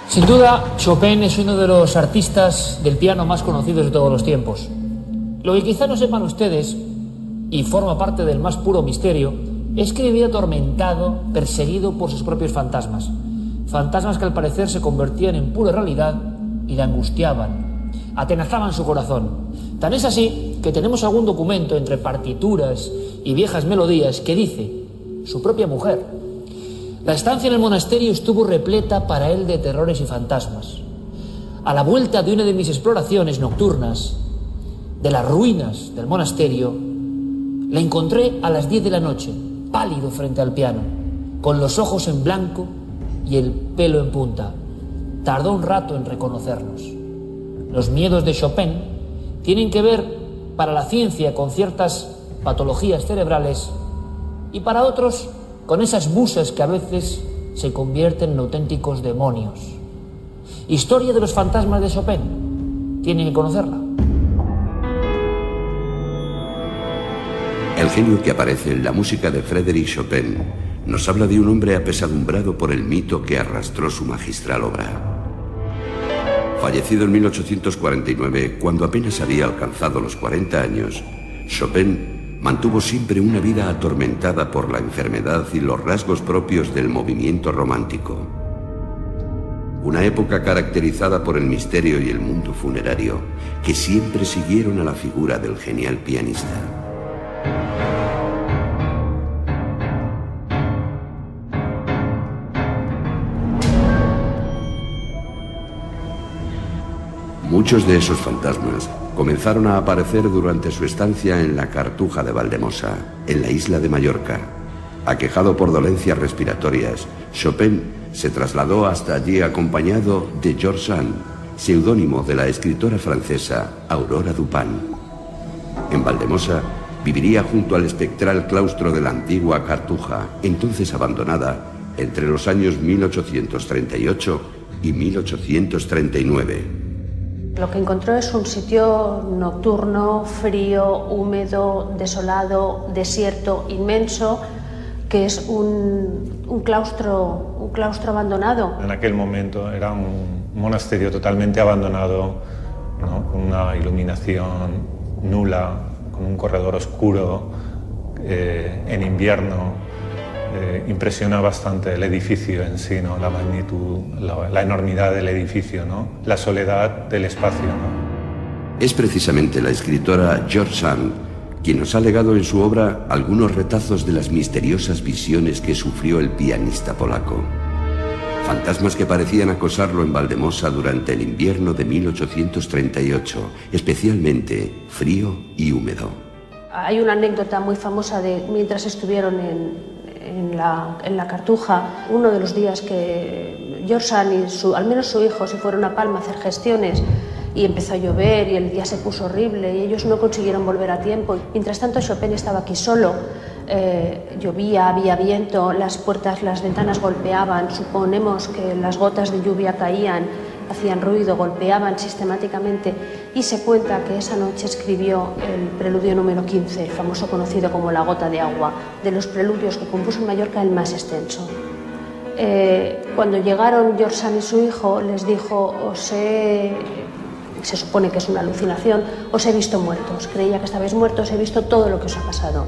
Sin duda, Chopin es uno de los artistas del piano más conocidos de todos los tiempos. Lo que quizá no sepan ustedes, y forma parte del más puro misterio, es que vivía atormentado, perseguido por sus propios fantasmas. Fantasmas que al parecer se convertían en pura realidad y le angustiaban, atenazaban su corazón. Tan es así que tenemos algún documento entre partituras y viejas melodías que dice su propia mujer: la estancia en el monasterio estuvo repleta para él de terrores y fantasmas. A la vuelta de una de mis exploraciones nocturnas de las ruinas del monasterio, le encontré a las 10 de la noche, pálido frente al piano, con los ojos en blanco y el pelo en punta. Tardó un rato en reconocernos. Los miedos de Chopin tienen que ver para la ciencia con ciertas patologías cerebrales y para otros con esas musas que a veces se convierten en auténticos demonios. Historia de los fantasmas de Chopin. Tienen que conocerla. El genio que aparece en la música de Frédéric Chopin nos habla de un hombre apesadumbrado por el mito que arrastró su magistral obra. Fallecido en 1849, cuando apenas había alcanzado los 40 años, Chopin mantuvo siempre una vida atormentada por la enfermedad y los rasgos propios del movimiento romántico. Una época caracterizada por el misterio y el mundo funerario que siempre siguieron a la figura del genial pianista. Muchos de esos fantasmas comenzaron a aparecer durante su estancia en la Cartuja de Valdemosa, en la isla de Mallorca. Aquejado por dolencias respiratorias, Chopin se trasladó hasta allí acompañado de George Sand, seudónimo de la escritora francesa Aurora Dupin. En Valdemosa viviría junto al espectral claustro de la antigua Cartuja, entonces abandonada, entre los años 1838 y 1839. Lo que encontró es un sitio nocturno, frío, húmedo, desolado, desierto, inmenso, que es un claustro abandonado. En aquel momento era un monasterio totalmente abandonado, ¿no? Con una iluminación nula, con un corredor oscuro, en invierno. Impresiona bastante el edificio en sí, ¿no? La magnitud, la enormidad del edificio, ¿no? La soledad del espacio, ¿no? Es precisamente la escritora George Sand quien nos ha legado en su obra algunos retazos de las misteriosas visiones que sufrió el pianista polaco. Fantasmas que parecían acosarlo en Valdemosa durante el invierno de 1838, especialmente frío y húmedo. Hay una anécdota muy famosa de mientras estuvieron en la Cartuja, uno de los días que George Sand y al menos su hijo se fueron a Palma a hacer gestiones y empezó a llover y el día se puso horrible y ellos no consiguieron volver a tiempo. Mientras tanto Chopin estaba aquí solo, llovía, había viento, las puertas, las ventanas golpeaban, suponemos que las gotas de lluvia caían, hacían ruido, golpeaban sistemáticamente y se cuenta que esa noche escribió el preludio número 15, el famoso conocido como La gota de agua, de los preludios que compuso en Mallorca el más extenso. Cuando llegaron George Sand y su hijo les dijo: se supone que es una alucinación, os he visto muertos, creía que estabais muertos, he visto todo lo que os ha pasado.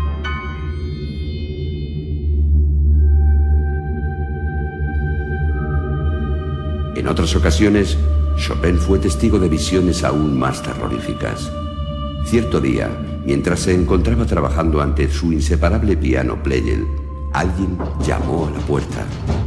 En otras ocasiones, Chopin fue testigo de visiones aún más terroríficas. Cierto día, mientras se encontraba trabajando ante su inseparable piano Pleyel, alguien llamó a la puerta.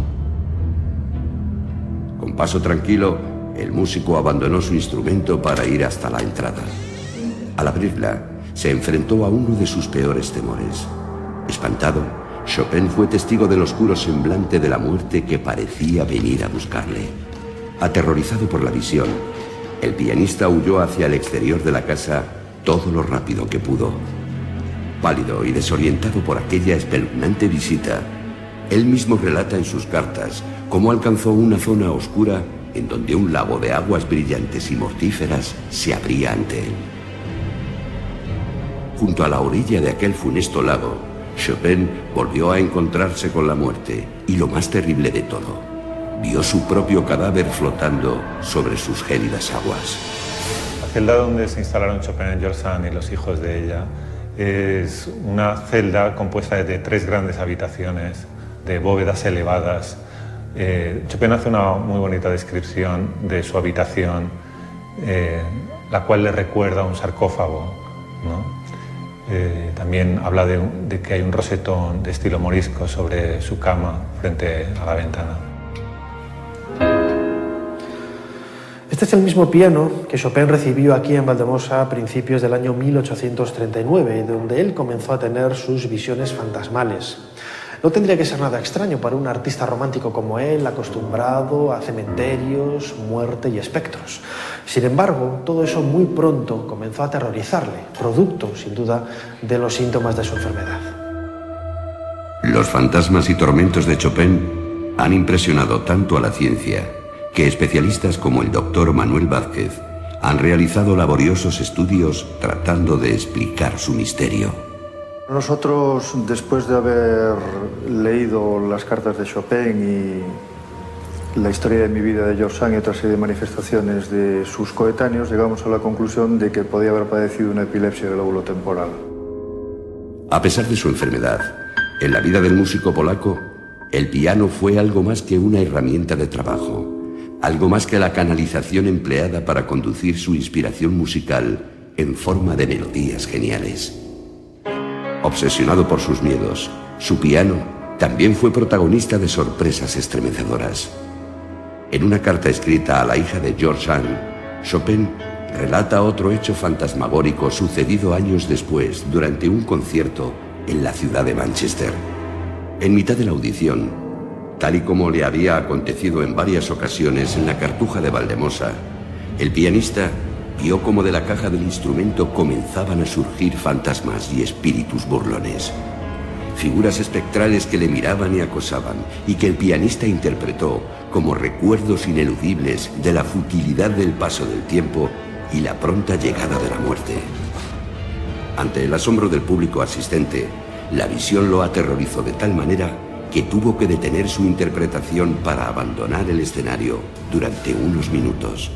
Con paso tranquilo, el músico abandonó su instrumento para ir hasta la entrada. Al abrirla, se enfrentó a uno de sus peores temores. Espantado, Chopin fue testigo del oscuro semblante de la muerte que parecía venir a buscarle. Aterrorizado por la visión, el pianista huyó hacia el exterior de la casa todo lo rápido que pudo. Pálido y desorientado por aquella espeluznante visita, él mismo relata en sus cartas cómo alcanzó una zona oscura en donde un lago de aguas brillantes y mortíferas se abría ante él. Junto a la orilla de aquel funesto lago, Chopin volvió a encontrarse con la muerte y lo más terrible de todo, vio su propio cadáver flotando sobre sus gélidas aguas. La celda donde se instalaron Chopin, George Sand y los hijos de ella es una celda compuesta de 3 grandes habitaciones de bóvedas elevadas. Chopin hace una muy bonita descripción de su habitación, la cual le recuerda a un sarcófago, ¿no? También habla de que hay un rosetón de estilo morisco sobre su cama frente a la ventana. Este es el mismo piano que Chopin recibió aquí en Valldemossa a principios del año 1839, donde él comenzó a tener sus visiones fantasmales. No tendría que ser nada extraño para un artista romántico como él, acostumbrado a cementerios, muerte y espectros. Sin embargo, todo eso muy pronto comenzó a aterrorizarle, producto, sin duda, de los síntomas de su enfermedad. Los fantasmas y tormentos de Chopin han impresionado tanto a la ciencia que especialistas como el doctor Manuel Vázquez han realizado laboriosos estudios tratando de explicar su misterio. Nosotros, después de haber leído las cartas de Chopin y la historia de mi vida de George Sand y otra serie de manifestaciones de sus coetáneos, llegamos a la conclusión de que podía haber padecido una epilepsia del lóbulo temporal. A pesar de su enfermedad, en la vida del músico polaco, el piano fue algo más que una herramienta de trabajo, algo más que la canalización empleada para conducir su inspiración musical en forma de melodías geniales. Obsesionado por sus miedos, su piano también fue protagonista de sorpresas estremecedoras. En una carta escrita a la hija de George Sand, Chopin relata otro hecho fantasmagórico sucedido años después durante un concierto en la ciudad de Manchester. En mitad de la audición, tal y como le había acontecido en varias ocasiones en la Cartuja de Valldemossa, el pianista vio cómo de la caja del instrumento comenzaban a surgir fantasmas y espíritus burlones. Figuras espectrales que le miraban y acosaban y que el pianista interpretó como recuerdos ineludibles de la futilidad del paso del tiempo y la pronta llegada de la muerte. Ante el asombro del público asistente, la visión lo aterrorizó de tal manera que tuvo que detener su interpretación para abandonar el escenario durante unos minutos.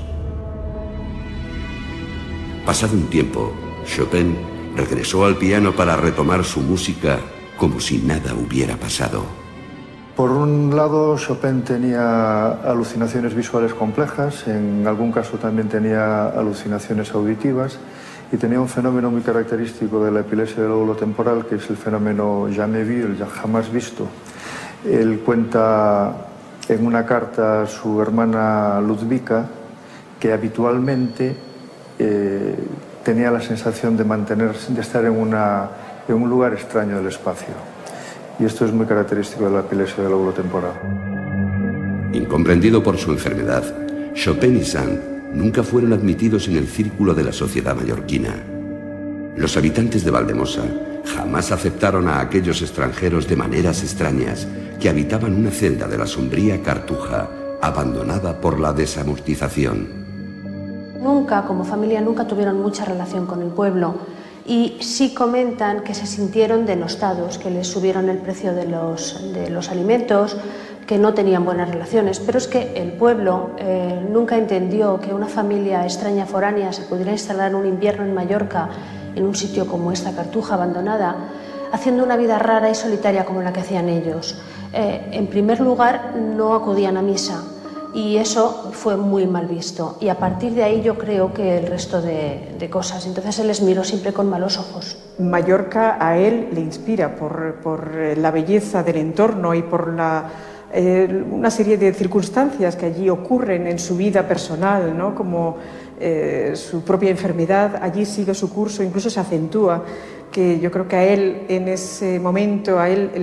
Pasado un tiempo, Chopin regresó al piano para retomar su música como si nada hubiera pasado. Por un lado, Chopin tenía alucinaciones visuales complejas, en algún caso también tenía alucinaciones auditivas y tenía un fenómeno muy característico de la epilepsia del lóbulo temporal, que es el fenómeno jamais vu, el jamás visto. Él cuenta en una carta a su hermana Ludwika que habitualmente tenía la sensación de estar en un lugar extraño del espacio. Y esto es muy característico de la epilepsia del lóbulo temporal. Incomprendido por su enfermedad, Chopin y Sand nunca fueron admitidos en el círculo de la sociedad mallorquina. Los habitantes de Valldemossa jamás aceptaron a aquellos extranjeros de maneras extrañas que habitaban una celda de la sombría Cartuja abandonada por la desamortización. Nunca, como familia, nunca tuvieron mucha relación con el pueblo y sí comentan que se sintieron denostados, que les subieron el precio de los alimentos, que no tenían buenas relaciones, pero es que el pueblo nunca entendió que una familia extraña foránea se pudiera instalar un invierno en Mallorca, en un sitio como esta Cartuja abandonada, haciendo una vida rara y solitaria como la que hacían ellos. En primer lugar, no acudían a misa, y eso fue muy mal visto. Y a partir de ahí yo creo que el resto de cosas. Entonces él les miró siempre con malos ojos. Mallorca a él le inspira por la belleza del entorno y por una serie de circunstancias que allí ocurren en su vida personal, ¿no? Como su propia enfermedad, allí sigue su curso, incluso se acentúa, que yo creo que a él en ese momento, a él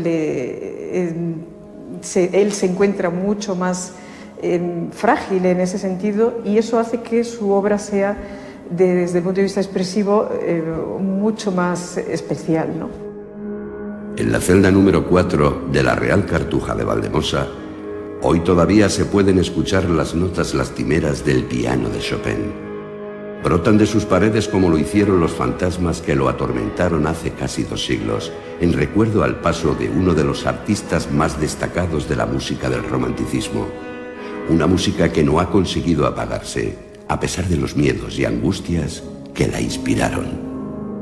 se encuentra mucho más frágil en ese sentido, y eso hace que su obra sea, desde el punto de vista expresivo, mucho más especial, ¿no? En la celda número 4 de la Real Cartuja de Valldemossa, hoy todavía se pueden escuchar las notas lastimeras del piano de Chopin. Brotan de sus paredes como lo hicieron los fantasmas que lo atormentaron hace casi 2 siglos, en recuerdo al paso de uno de los artistas más destacados de la música del romanticismo, Una música que no ha conseguido apagarse, a pesar de los miedos y angustias que la inspiraron.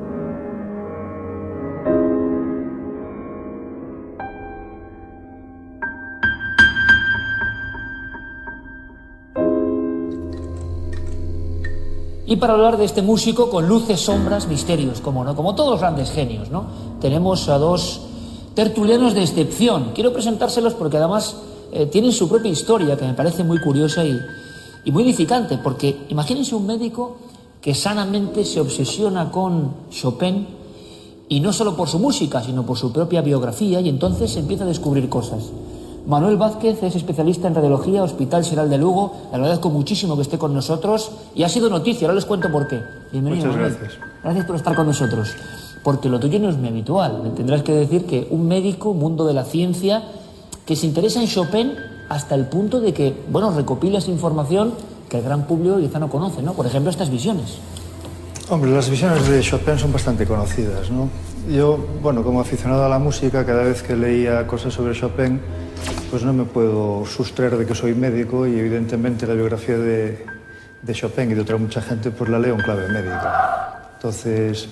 Y para hablar de este músico con luces, sombras, misterios, como no, como todos los grandes genios, ¿no? Tenemos a dos tertulianos de excepción. Quiero presentárselos porque además tienen su propia historia, que me parece muy curiosa y muy edificante, porque imagínense un médico que sanamente se obsesiona con Chopin, y no solo por su música, sino por su propia biografía, y entonces empieza a descubrir cosas. Manuel Vázquez es especialista en radiología, Hospital Xeral de Lugo. Le agradezco muchísimo que esté con nosotros y ha sido noticia, ahora les cuento por qué. Bienvenido, Muchas Manuel. gracias. Gracias por estar con nosotros. Porque lo tuyo no es muy habitual. Me tendrás que decir que un médico, mundo de la ciencia, que se interesa en Chopin hasta el punto de que, bueno, recopilas información que el gran público quizá no conoce, ¿no? Por ejemplo, estas visiones. Hombre, las visiones de Chopin son bastante conocidas, ¿no? Yo, bueno, como aficionado a la música, cada vez que leía cosas sobre Chopin, pues no me puedo sustraer de que soy médico y evidentemente la biografía de Chopin y de otra mucha gente pues la leo en clave médica. Entonces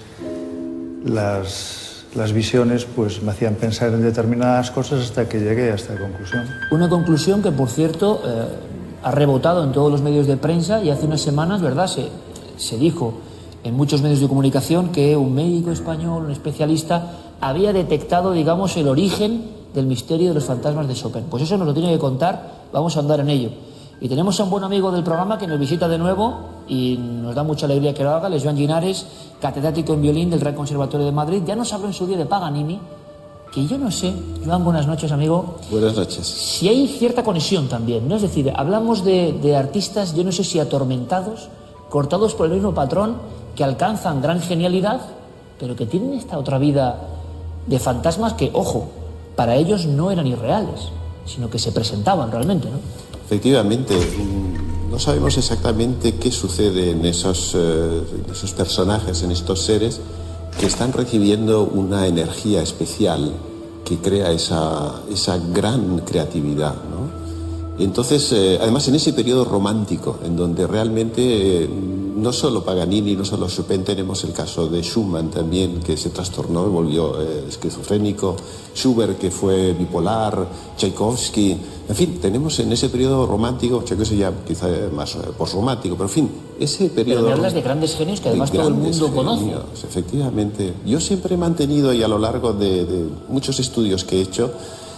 las visiones pues me hacían pensar en determinadas cosas hasta que llegué a esta conclusión. Una conclusión que, por cierto, ha rebotado en todos los medios de prensa y hace unas semanas, ¿verdad?, se dijo en muchos medios de comunicación que un médico español, un especialista, había detectado, digamos, el origen del misterio de los fantasmas de Chopin. Pues eso nos lo tiene que contar, vamos a andar en ello. Y tenemos a un buen amigo del programa que nos visita de nuevo y nos da mucha alegría que lo haga, es Joan Linares, catedrático en violín del Real Conservatorio de Madrid. Ya nos habló en su día de Paganini, que yo no sé, Joan, buenas noches, amigo. Buenas noches. Si hay cierta conexión también, ¿no? Es decir, hablamos de artistas, yo no sé si atormentados, cortados por el mismo patrón, que alcanzan gran genialidad, pero que tienen esta otra vida de fantasmas que, ojo, para ellos no eran irreales, sino que se presentaban realmente, ¿no? Efectivamente, no sabemos exactamente qué sucede en esos personajes, en estos seres que están recibiendo una energía especial que crea esa gran creatividad, ¿no? Entonces, además en ese periodo romántico, en donde realmente no solo Paganini, no solo Chopin, tenemos el caso de Schumann también, que se trastornó y volvió esquizofrénico, Schubert, que fue bipolar, Tchaikovsky, en fin, tenemos en ese periodo romántico, Tchaikovsky ya quizá más postromántico, pero en fin, ese periodo... Pero me hablas de grandes genios que además todo el mundo conoce. Efectivamente. Yo siempre he mantenido, y a lo largo de muchos estudios que he hecho,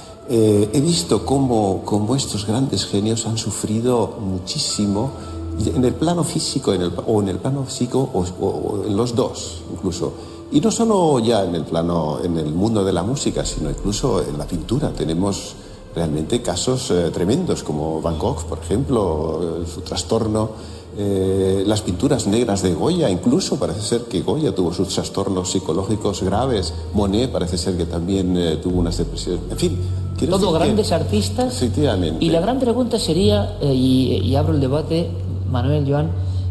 he visto cómo estos grandes genios han sufrido muchísimo en el plano físico o en el plano psíquico o en los dos incluso, y no solo ya en el mundo de la música, sino incluso en la pintura. Tenemos realmente casos tremendos como Van Gogh, por ejemplo, su trastorno, las pinturas negras de Goya, incluso parece ser que Goya tuvo sus trastornos psicológicos graves, Monet parece ser que también tuvo unas depresiones, en fin. Todo grandes artistas. Efectivamente. Y la gran pregunta sería, y abro el debate, Manuel, Joan,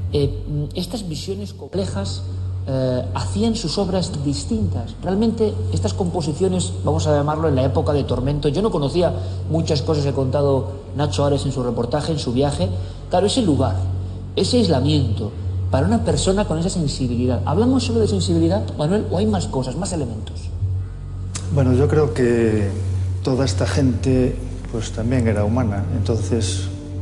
estas visiones complejas hacían sus obras distintas. Realmente estas composiciones, vamos a llamarlo en la época de tormento, yo no conocía muchas cosas que ha contado Nacho Ares en su reportaje, en su viaje. Claro, ese lugar, ese aislamiento, para una persona con esa sensibilidad. ¿Hablamos solo de sensibilidad, Manuel, o hay más cosas, más elementos? Bueno, yo creo que toda esta gente pues también era humana, entonces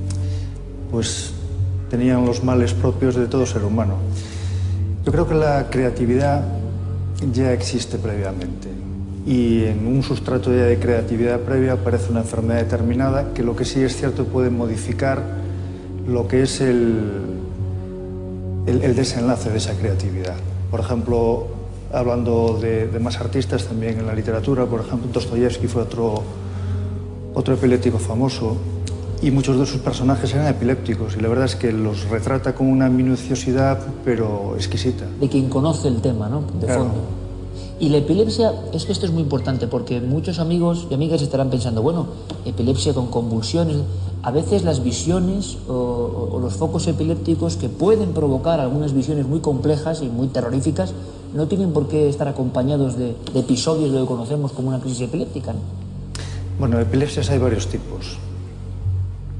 pues tenían los males propios de todo ser humano. Yo creo que la creatividad ya existe previamente y en un sustrato ya de creatividad previa aparece una enfermedad determinada que lo que sí es cierto puede modificar lo que es el desenlace de esa creatividad. Por ejemplo, hablando de más artistas también en la literatura, por ejemplo, Dostoyevsky fue otro epiléptico famoso y muchos de sus personajes eran epilépticos y la verdad es que los retrata con una minuciosidad pero exquisita. De quien conoce el tema, ¿no? De claro. fondo. Y la epilepsia, es que esto es muy importante porque muchos amigos y amigas estarán pensando, bueno, epilepsia con convulsiones. A veces las visiones o los focos epilépticos que pueden provocar algunas visiones muy complejas y muy terroríficas no tienen por qué estar acompañados de episodios de lo que conocemos como una crisis epiléptica, ¿no? Bueno, epilepsias hay varios tipos.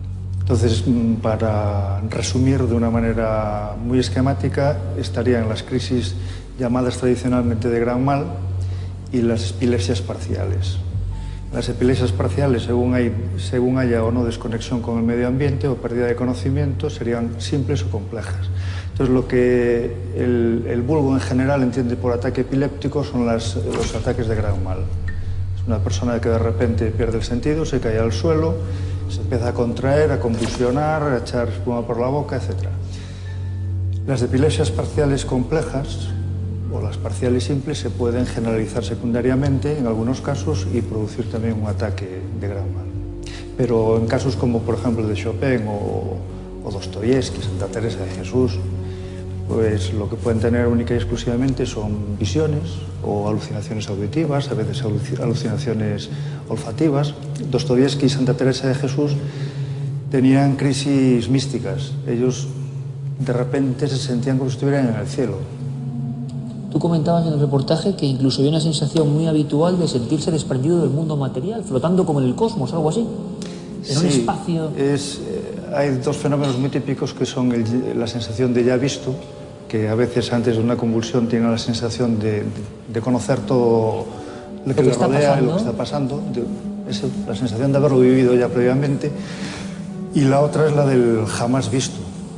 Entonces, para resumir de una manera muy esquemática, estarían las crisis llamadas tradicionalmente de gran mal y las epilepsias parciales. Las epilepsias parciales, según haya o no desconexión con el medio ambiente o pérdida de conocimiento, serían simples o complejas. Entonces, lo que el vulgo en general entiende por ataque epiléptico son los ataques de gran mal. Es una persona que de repente pierde el sentido, se cae al suelo, se empieza a contraer, a convulsionar, a echar espuma por la boca, etc. Las epilepsias parciales complejas o las parciales simples se pueden generalizar secundariamente en algunos casos y producir también un ataque de gran mal. Pero en casos como, por ejemplo, el de Chopin o Dostoyevsky, Santa Teresa de Jesús, pues lo que pueden tener única y exclusivamente son visiones o alucinaciones auditivas, a veces alucinaciones olfativas. Dostoyevsky y Santa Teresa de Jesús tenían crisis místicas. Ellos de repente se sentían como si estuvieran en el cielo. Tú comentabas en el reportaje que incluso había una sensación muy habitual de sentirse desprendido del mundo material, flotando como en el cosmos, algo así. En un espacio... Hay dos fenómenos muy típicos que son la sensación de ya visto, que a veces antes de una convulsión tiene la sensación de conocer todo lo que le rodea y lo que está pasando, la sensación de haberlo vivido ya previamente. Y la otra es la del jamás visto,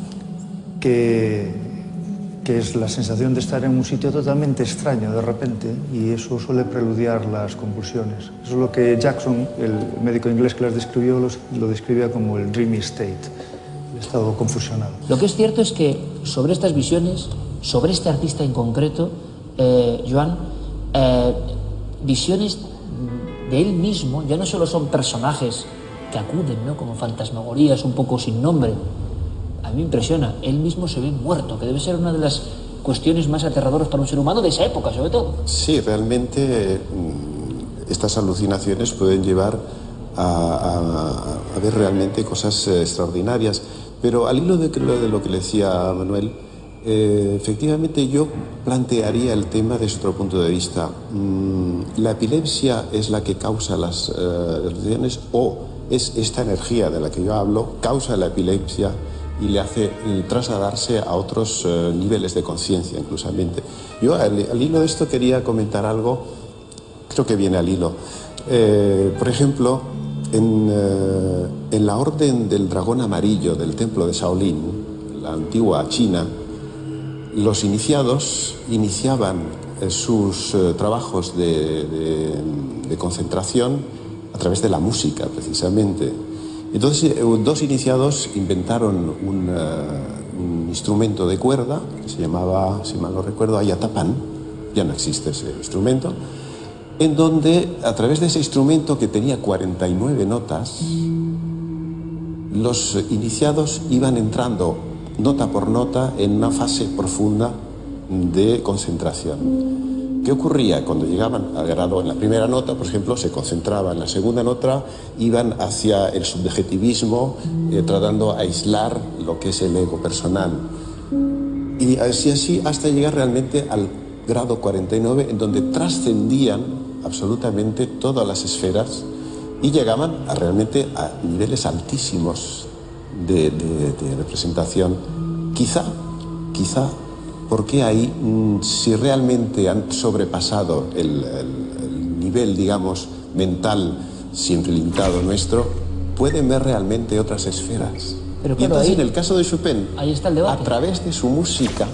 que es la sensación de estar en un sitio totalmente extraño de repente, y eso suele preludiar las convulsiones. Eso es lo que Jackson, el médico inglés que las describió, lo describía como el dreamy state, el estado confusionado. Lo que es cierto es que sobre estas visiones, sobre este artista en concreto, Joan, visiones de él mismo ya no solo son personajes que acuden, ¿no?, como fantasmagorías un poco sin nombre. A mí me impresiona, él mismo se ve muerto, que debe ser una de las cuestiones más aterradoras para un ser humano de esa época, sobre todo. Sí, realmente estas alucinaciones pueden llevar a ver realmente cosas extraordinarias. Pero al hilo de lo que le decía Manuel, efectivamente yo plantearía el tema desde otro punto de vista. ¿La epilepsia es la que causa las alucinaciones o es esta energía de la que yo hablo, causa la epilepsia y le hace trasladarse a otros niveles de conciencia, inclusivamente? Yo al hilo de esto quería comentar algo, creo que viene al hilo. Por ejemplo, en la Orden del Dragón Amarillo del Templo de Shaolin, la antigua China, los iniciados iniciaban sus trabajos de concentración a través de la música, precisamente. Entonces, dos iniciados inventaron un instrumento de cuerda que se llamaba, si mal no recuerdo, ayatapán, ya no existe ese instrumento, en donde, a través de ese instrumento que tenía 49 notas, los iniciados iban entrando nota por nota en una fase profunda de concentración. ¿Qué ocurría? Cuando llegaban al grado en la primera nota, por ejemplo, se concentraban, en la segunda nota iban hacia el subjetivismo, tratando de aislar lo que es el ego personal. Y así hasta llegar realmente al grado 49, en donde trascendían absolutamente todas las esferas y llegaban realmente a niveles altísimos de representación. Quizá, porque ahí, si realmente han sobrepasado el nivel, digamos, mental, siempre limitado nuestro, pueden ver realmente otras esferas. Pero claro, y entonces, ahí, en el caso de Chopin, ahí está el debate. A través de su música,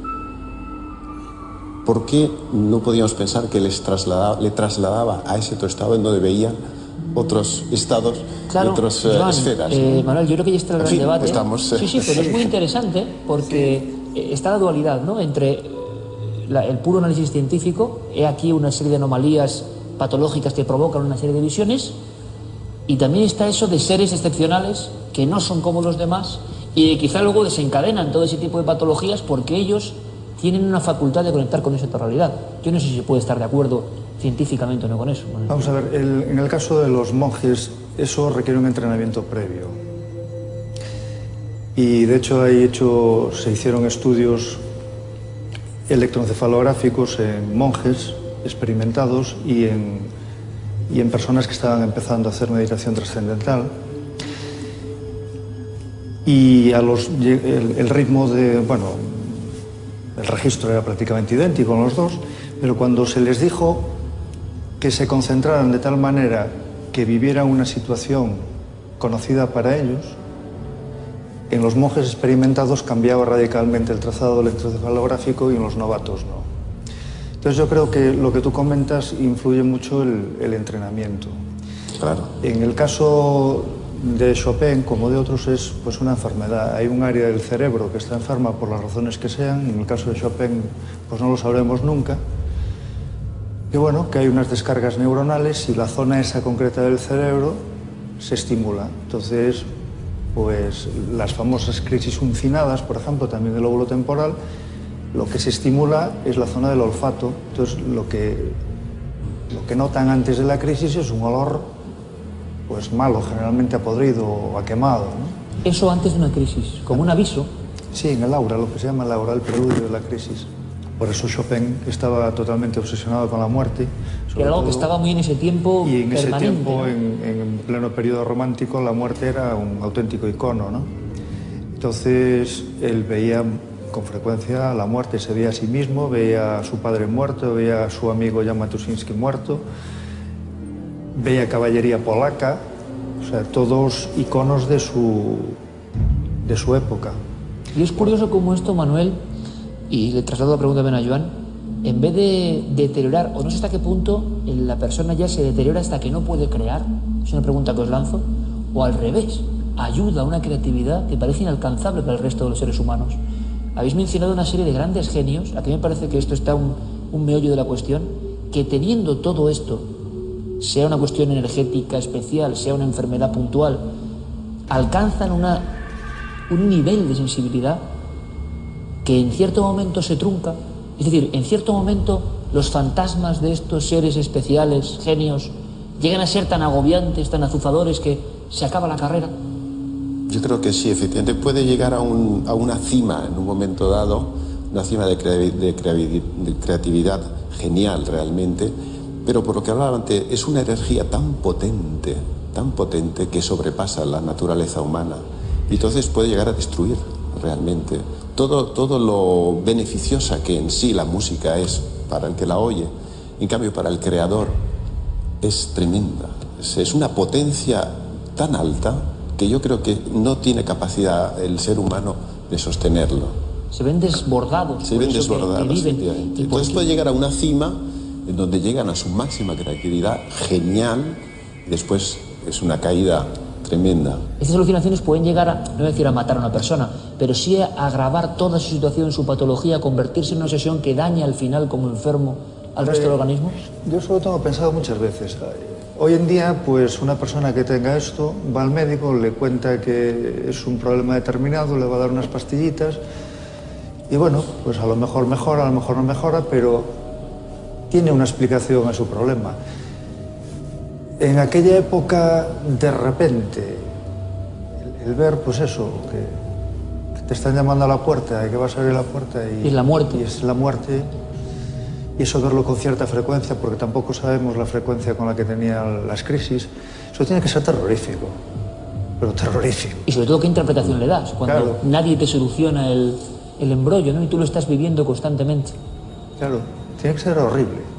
¿por qué no podíamos pensar que le trasladaba a ese otro estado en donde veían otros estados, claro, y otras esferas? Manuel, yo creo que ahí está el gran debate. Sí, pero es muy interesante porque está la dualidad, ¿no?, entre el puro análisis científico, he aquí una serie de anomalías patológicas que provocan una serie de visiones, y también está eso de seres excepcionales que no son como los demás y que quizá luego desencadenan todo ese tipo de patologías porque ellos tienen una facultad de conectar con esa otra realidad. Yo no sé si se puede estar de acuerdo científicamente o no con eso. Vamos a ver, en el caso de los monjes, eso requiere un entrenamiento previo. Y de hecho se hicieron estudios electroencefalográficos en monjes experimentados y en personas que estaban empezando a hacer meditación trascendental. y el ritmo bueno, el registro era prácticamente idéntico en los dos, pero cuando se les dijo que se concentraran de tal manera que vivieran una situación conocida para ellos, en los monjes experimentados cambiaba radicalmente el trazado electroencefalográfico y en los novatos no. Entonces yo creo que lo que tú comentas influye mucho el entrenamiento. Claro. En el caso de Chopin, como de otros, es pues una enfermedad. Hay un área del cerebro que está enferma por las razones que sean. En el caso de Chopin, pues no lo sabremos nunca. Que bueno, que hay unas descargas neuronales y la zona esa concreta del cerebro se estimula. Entonces, pues las famosas crisis uncinadas, por ejemplo, también del lóbulo temporal, lo que se estimula es la zona del olfato. Entonces, lo que notan antes de la crisis es un olor pues malo, generalmente a podrido o a quemado, ¿no? Eso antes de una crisis, como un aviso. Sí, en el aura, lo que se llama el aura, el preludio de la crisis. Por eso Chopin estaba totalmente obsesionado con la muerte. Que era algo que estaba muy en ese tiempo y en permanente. ese tiempo, en pleno periodo romántico, la muerte era un auténtico icono, ¿no? Entonces, él veía con frecuencia la muerte, se veía a sí mismo, veía a su padre muerto, veía a su amigo Jan Matuszynski muerto, veía caballería polaca, o sea, todos iconos de su época. Y es curioso cómo esto, Manuel, y le traslado la pregunta también a Joan, en vez de deteriorar, o no sé hasta qué punto la persona ya se deteriora hasta que no puede crear, es una pregunta que os lanzo, o al revés, ayuda a una creatividad que parece inalcanzable para el resto de los seres humanos. Habéis mencionado una serie de grandes genios, aquí me parece que esto está un meollo de la cuestión, que teniendo todo esto, sea una cuestión energética especial, sea una enfermedad puntual, alcanzan un nivel de sensibilidad que en cierto momento se trunca. Es decir, en cierto momento los fantasmas de estos seres especiales, genios, llegan a ser tan agobiantes, tan azuzadores que se acaba la carrera. Yo creo que sí, efectivamente puede llegar a una cima en un momento dado, una cima de creatividad genial realmente, pero por lo que hablaba antes, es una energía tan potente que sobrepasa la naturaleza humana y entonces puede llegar a destruir realmente todo lo beneficiosa que en sí la música es para el que la oye. En cambio, para el creador es tremenda, es una potencia tan alta que yo creo que no tiene capacidad el ser humano de sostenerlo. Se ven desbordados. Se ven desbordados, efectivamente. Entonces puede llegar a una cima en donde llegan a su máxima creatividad genial y después es una caída tremenda. Estas alucinaciones pueden llegar a, no voy a decir a matar a una persona, pero sí a agravar toda su situación, su patología, a convertirse en una obsesión que daña al final como enfermo al resto del organismo. Yo eso lo tengo pensado muchas veces. Hoy en día, pues una persona que tenga esto va al médico, le cuenta que es un problema determinado, le va a dar unas pastillitas y bueno, pues a lo mejor mejora, a lo mejor no mejora, pero tiene una explicación a su problema. En aquella época, de repente, el ver, pues eso, que te están llamando a la puerta y que vas a abrir la puerta y la muerte. Y es la muerte. Y eso verlo con cierta frecuencia, porque tampoco sabemos la frecuencia con la que tenían las crisis, eso tiene que ser terrorífico, pero terrorífico. Y sobre todo, ¿qué interpretación le das? Cuando claro, nadie te soluciona el embrollo, ¿no? Y tú lo estás viviendo constantemente. Claro, tiene que ser horrible.